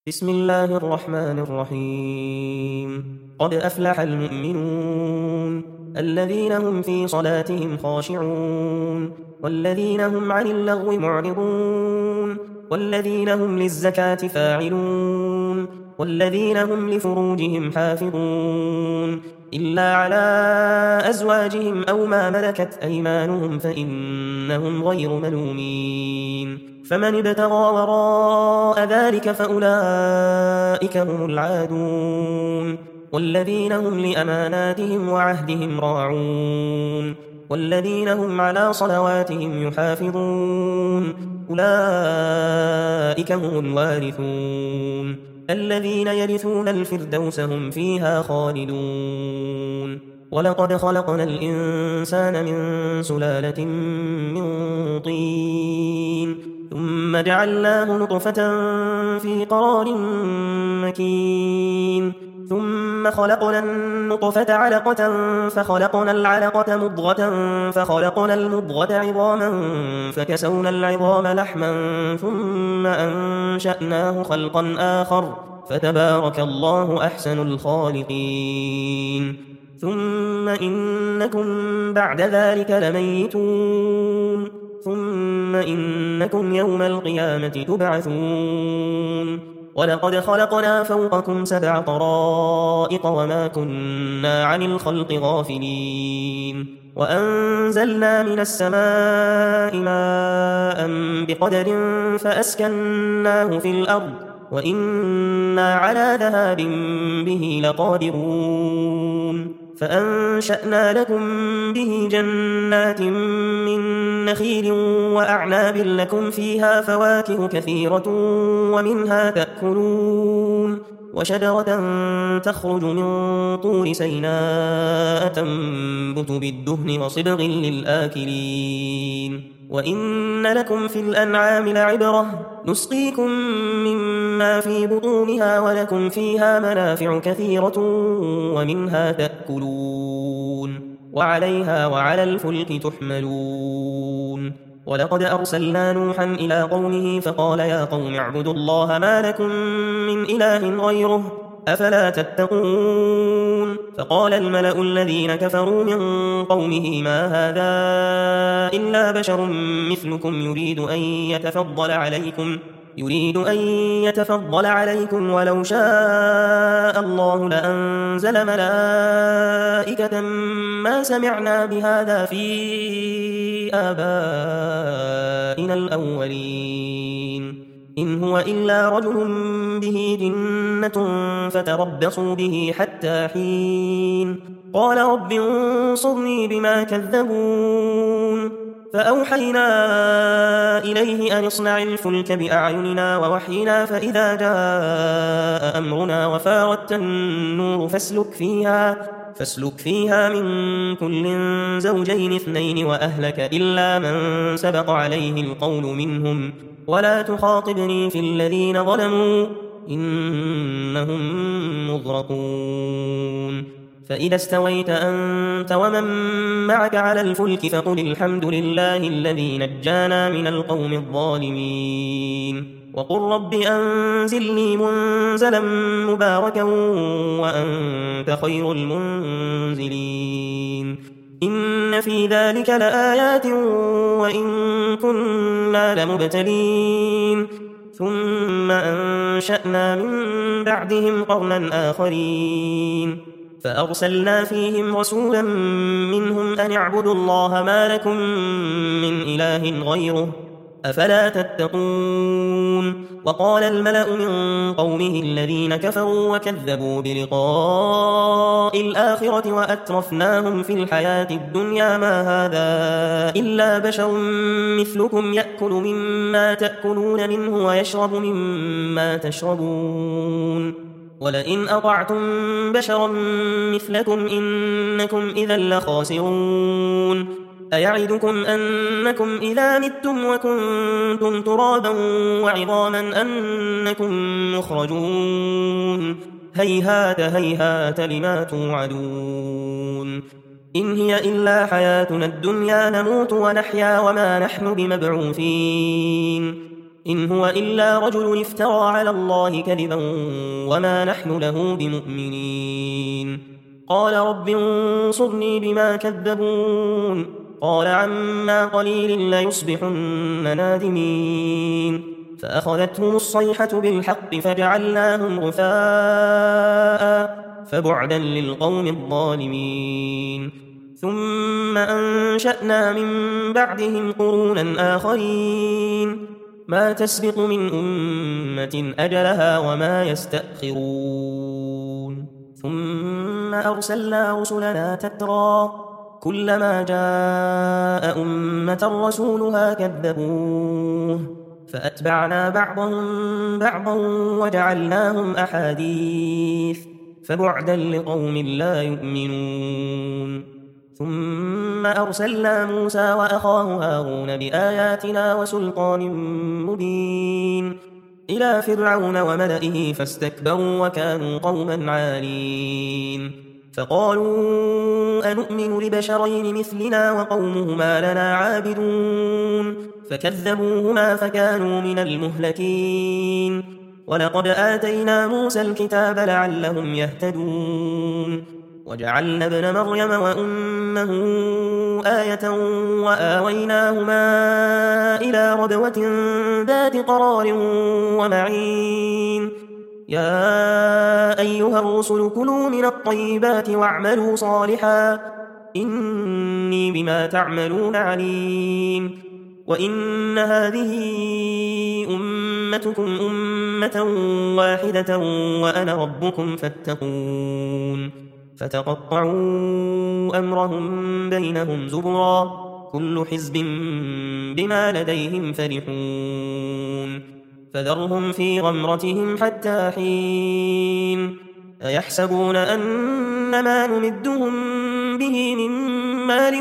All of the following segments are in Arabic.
بسم الله الرحمن الرحيم قد أفلح المؤمنون الذين هم في صلاتهم خاشعون والذين هم عن اللغو معرضون والذين هم للزكاة فاعلون والذين هم لفروجهم حافظون إلا على أزواجهم أو ما ملكت أيمانهم فإنهم غير ملومين فمن ابتغى وراء ذلك فأولئك هم العادون والذين هم لأماناتهم وعهدهم راعون والذين هم على صلواتهم يحافظون أولئك هم الوارثون الذين يرثون الفردوس هم فيها خالدون ولقد خلقنا الإنسان من سلالة من طين ثم جعلناه نطفة في قرار مكين ثم خلقنا النطفة علقة فخلقنا العلقة مضغة فخلقنا المضغة عظاما فكسونا العظام لحما ثم أنشأناه خلقا آخر فتبارك الله أحسن الخالقين ثم إنكم بعد ذلك لميتون ثم إنكم يوم القيامة تبعثون ولقد خلقنا فوقكم 7 طرائق وما كنا عن الخلق غافلين وأنزلنا من السماء ماء بقدر فأسكناه في الأرض وإنا على ذهاب به لقادرون فأنشأنا لكم به جنات من نخيل وأعناب لكم فيها فواكه كثيرة ومنها تأكلون وشجرة تخرج من طور سيناء تنبت بالدهن وصبغ للآكلين وإن لكم في الأنعام لعبرة نسقيكم مما في بطونها ولكم فيها منافع كثيرة ومنها تأكلون وعليها وعلى الفلك تحملون ولقد أرسلنا نوحا إلى قومه فقال يا قوم اعبدوا الله ما لكم من إله غيره أفلا تتقون فقال الملأ الذين كفروا من قومه ما هذا إلا بشر مثلكم يريد أن يتفضل عليكم ولو شاء الله لأنزل ملائكة ما سمعنا بهذا في آبائنا الأولين إن هو إلا رجل به جنة فتربصوا به حتى حين قال رب انصرني بما كذبون فأوحينا إليه أن اصنع الفلك بأعيننا ووحينا فإذا جاء أمرنا وفارت النور فاسلك فيها من كل زوجين 2 وأهلك إلا من سبق عليه القول منهم ولا تخاطبني في الذين ظلموا إنهم مغرقون فإذا استويت أنت ومن معك على الفلك فقل الحمد لله الذي نجانا من القوم الظالمين وقل رب أنزلني منزلا مباركا وأنت خير المنزلين إن في ذلك لآيات وإن كنا لمبتلين ثم أنشأنا من بعدهم قرنا آخرين فأرسلنا فيهم رسولا منهم أن اعبدوا الله ما لكم من إله غيره أفلا تتقون وقال الملأ من قومه الذين كفروا وكذبوا بلقاء الآخرة وأترفناهم في الحياة الدنيا ما هذا إلا بشر مثلكم يأكل مما تأكلون منه ويشرب مما تشربون ولئن أطعتم بشرا مثلكم إنكم إذا لخاسرون أيعدكم أنكم إذا متم وكنتم ترابا وعظاما أنكم مخرجون هيهات هيهات لما توعدون إن هي إلا حياتنا الدنيا نموت ونحيا وما نحن بمبعوثين إن هو إلا رجل افترى على الله كذبا وما نحن له بمؤمنين قال رب انصرني بما كذبون قال عما قليل ليصبحن نادمين فأخذتهم الصيحة بالحق فجعلناهم غثاء فبعدا للقوم الظالمين ثم أنشأنا من بعدهم قرونا آخرين ما تسبق من أمة أجلها وما يستأخرون ثم أرسلنا رسلنا تترى كلما جاء أمة رسولها كذبوه فأتبعنا بعضهم بعضا وجعلناهم أحاديث فبعدا لقوم لا يؤمنون ثم أرسلنا موسى وأخاه هارون بآياتنا وسلطان مبين إلى فرعون وملئه فاستكبروا وكانوا قوما عالين فقالوا أنؤمن لبشرين مثلنا وقومهما لنا عابدون فكذبوهما فكانوا من المهلكين ولقد آتينا موسى الكتاب لعلهم يهتدون وجعلنا ابن مريم وأمه آية وآويناهما إلى ربوة ذات قرار ومعين يا أيها الرسل كلوا من الطيبات واعملوا صالحا إني بما تعملون عليم وإن هذه أمتكم أمة واحدة وأنا ربكم فاتقون فتقطعوا أمرهم بينهم زبرا كل حزب بما لديهم فرحون فذرهم في غمرتهم حتى حين أيحسبون أن ما نمدهم به من مال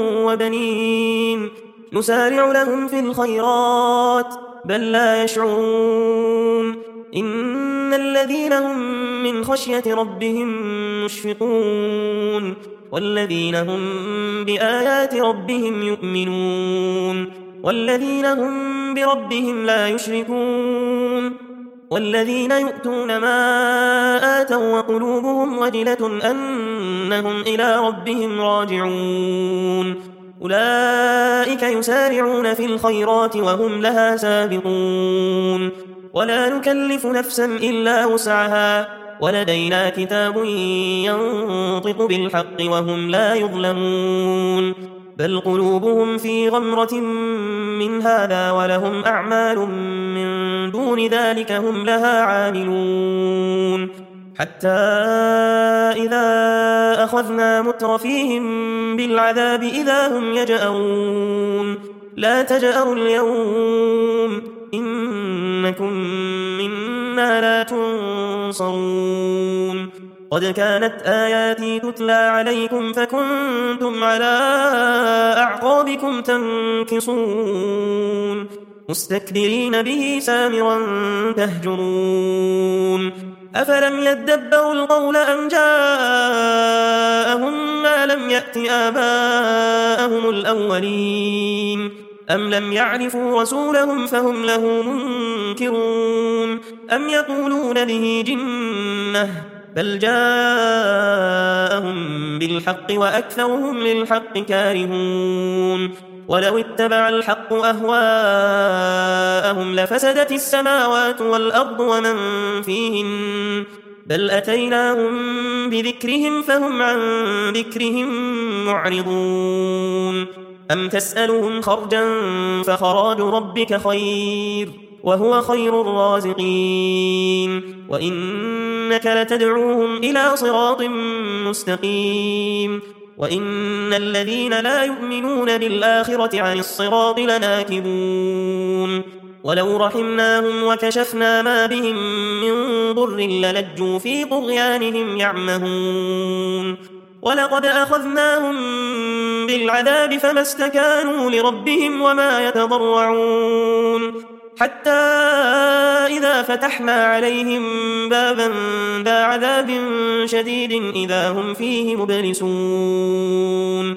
وبنين نسارع لهم في الخيرات بل لا يشعرون إن الذين هم من خشية ربهم مشفقون والذين هم بآيات ربهم يؤمنون والذين هم بربهم لا يشركون والذين يؤتون ما آتوا وقلوبهم وجلة أنهم إلى ربهم راجعون أولئك يسارعون في الخيرات وهم لها سابقون ولا نكلف نفسا إلا وسعها ولدينا كتاب ينطق بالحق وهم لا يظلمون بل قلوبهم في غمرة من هذا ولهم أعمال من دون ذلك هم لها عاملون حتى إذا أخذنا مترفيهم بالعذاب إذا هم يجأرون لا تجأروا اليوم إنكم منا لا تنصرون قد كانت آياتي تتلى عليكم فكنتم على أعقابكم تنكصون مستكبرين به سامرا تهجرون أفلم يدبروا القول أم جاءهم ما لم يأت آباءهم الأولين أم لم يعرفوا رسولهم فهم له منكرون أم يقولون به جنة بل جاءهم بالحق وأكثرهم للحق كارهون ولو اتبع الحق أهواءهم لفسدت السماوات والأرض ومن فيهن بل أتيناهم بذكرهم فهم عن ذكرهم معرضون أم تسألهم خرجا فخراج ربك خير وهو خير الرازقين وإنك لتدعوهم إلى صراط مستقيم وإن الذين لا يؤمنون بالآخرة عن الصراط لناكبون ولو رحمناهم وكشفنا ما بهم من ضر للجوا في طغيانهم يعمهون ولقد أخذناهم بالعذاب فما استكانوا لربهم وما يتضرعون حتى إذا فتحنا عليهم بابا ذا عذاب شديد إذا هم فيه مبلسون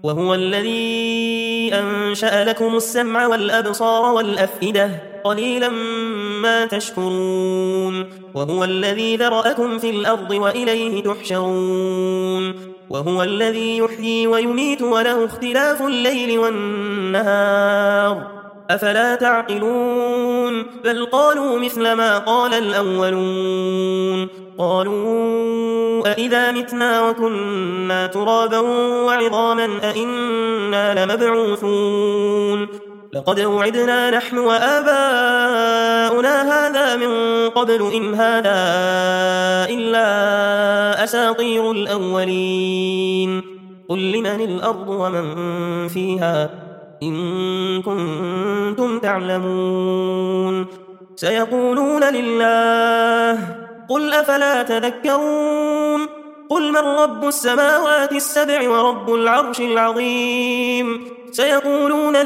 وهو الذي أنشأ لكم السمع والأبصار والأفئدة قليلا ما تشكرون وهو الذي ذرأكم في الأرض وإليه تحشرون وهو الذي يحيي ويميت وله اختلاف الليل والنهار أفلا تعقلون بل قالوا مثل ما قال الأولون قالوا أئذا متنا وكنا ترابا وعظاما أئنا لمبعوثون لقد وعدنا نحن وآباؤنا هذا من قبل إن هذا إلا أساطير الأولين قل لمن الأرض ومن فيها إن كنتم تعلمون سيقولون لله قل أفلا تذكرون قل من رب السماوات السبع ورب العرش العظيم سيقولون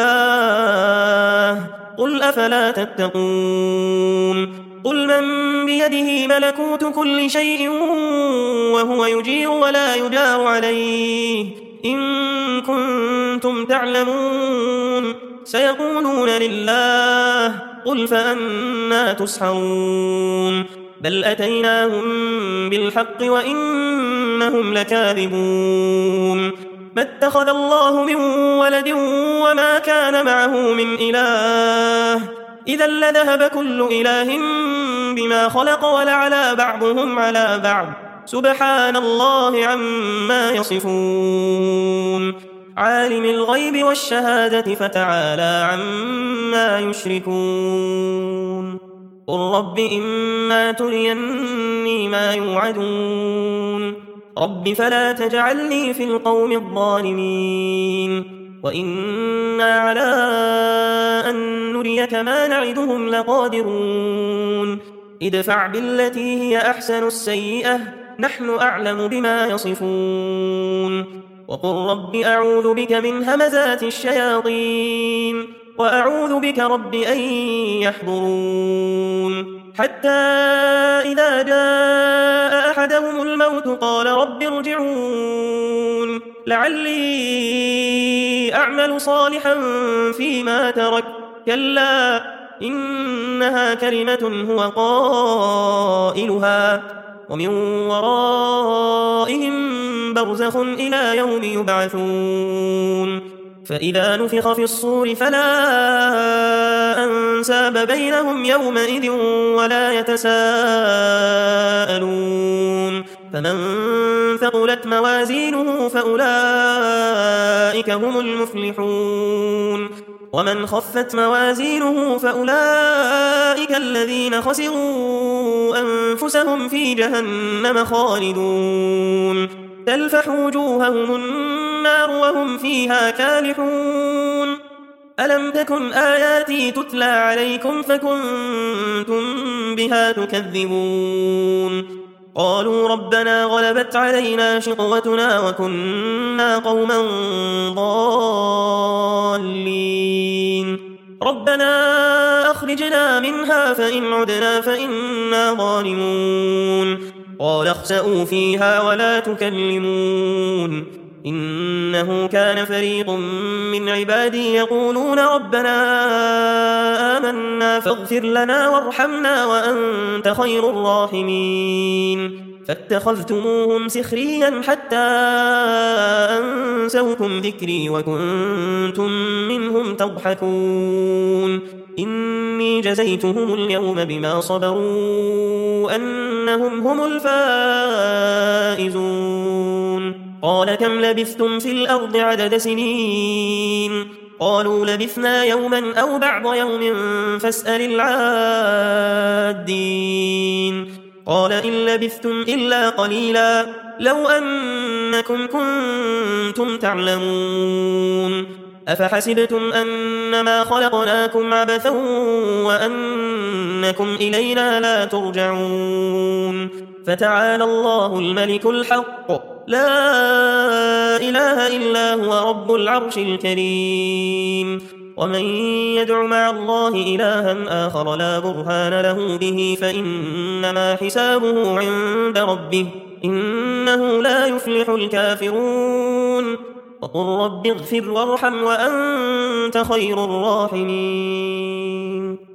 لله قل أفلا تتقون قل من بيده ملكوت كل شيء وهو يجير ولا يجار عليه إن كنتم تعلمون سيقولون لله قل فأنا تسحرون بل أتيناهم بالحق وإنهم لكاذبون ما اتخذ الله من ولد وما كان معه من إله إذا لذهب كل إله بما خلق ولعلى بعضهم على بعض سبحان الله عما يصفون عالم الغيب والشهادة فتعالى عما يشركون قل رب إما تريني ما يوعدون رب فلا تجعلني في القوم الظالمين وإنا على أن نريك ما نعدهم لقادرون ادفع بالتي هي أحسن السيئة نحن أعلم بما يصفون وقل رب أعوذ بك من همزات الشياطين وأعوذ بك رب أن يحضرون حتى إذا جاء أحدهم الموت قال رب ارجعون لعلي أعمل صالحا فيما ترك كلا إنها كلمة هو قائلها ومن ورائهم برزخ إلى يوم يبعثون فإذا نفخ في الصور فلا أنساب بينهم يومئذ ولا يتساءلون فمن ثقلت موازينه فأولئك هم المفلحون ومن خفت موازينه فأولئك الذين خسروا أنفسهم في جهنم خالدون تلفح وجوههم النار وهم فيها كالحون ألم تكن آياتي تتلى عليكم فكنتم بها تكذبون قالوا ربنا غلبت علينا شقوتنا وكنا قوما ضالين ربنا أخرجنا منها فإن عدنا فإنا ظالمون قال اخسئوا فيها ولا تكلمون إنه كان فريق من عبادي يقولون ربنا آمنا فاغفر لنا وارحمنا وأنت خير الراحمين فاتخذتموهم سخريا حتى أنسوكم ذكري وكنتم منهم تضحكون إني جزيتهم اليوم بما صبروا أنهم هم الفائزون قال كم لبثتم في الأرض عدد سنين قالوا لبثنا يوما أو بعض يوم فاسأل العادين قال إن لبثتم إلا قليلا لو أنكم كنتم تعلمون أفحسبتم أنما خلقناكم عبثا وأنكم إلينا لا ترجعون فتعالى الله الملك الحق لا إله إلا هو رب العرش الكريم ومن يدع مع الله إلها آخر لا برهان له به فإنما حسابه عند ربه إنه لا يفلح الكافرون وقل رب اغفر وارحم وأنت خير الراحمين.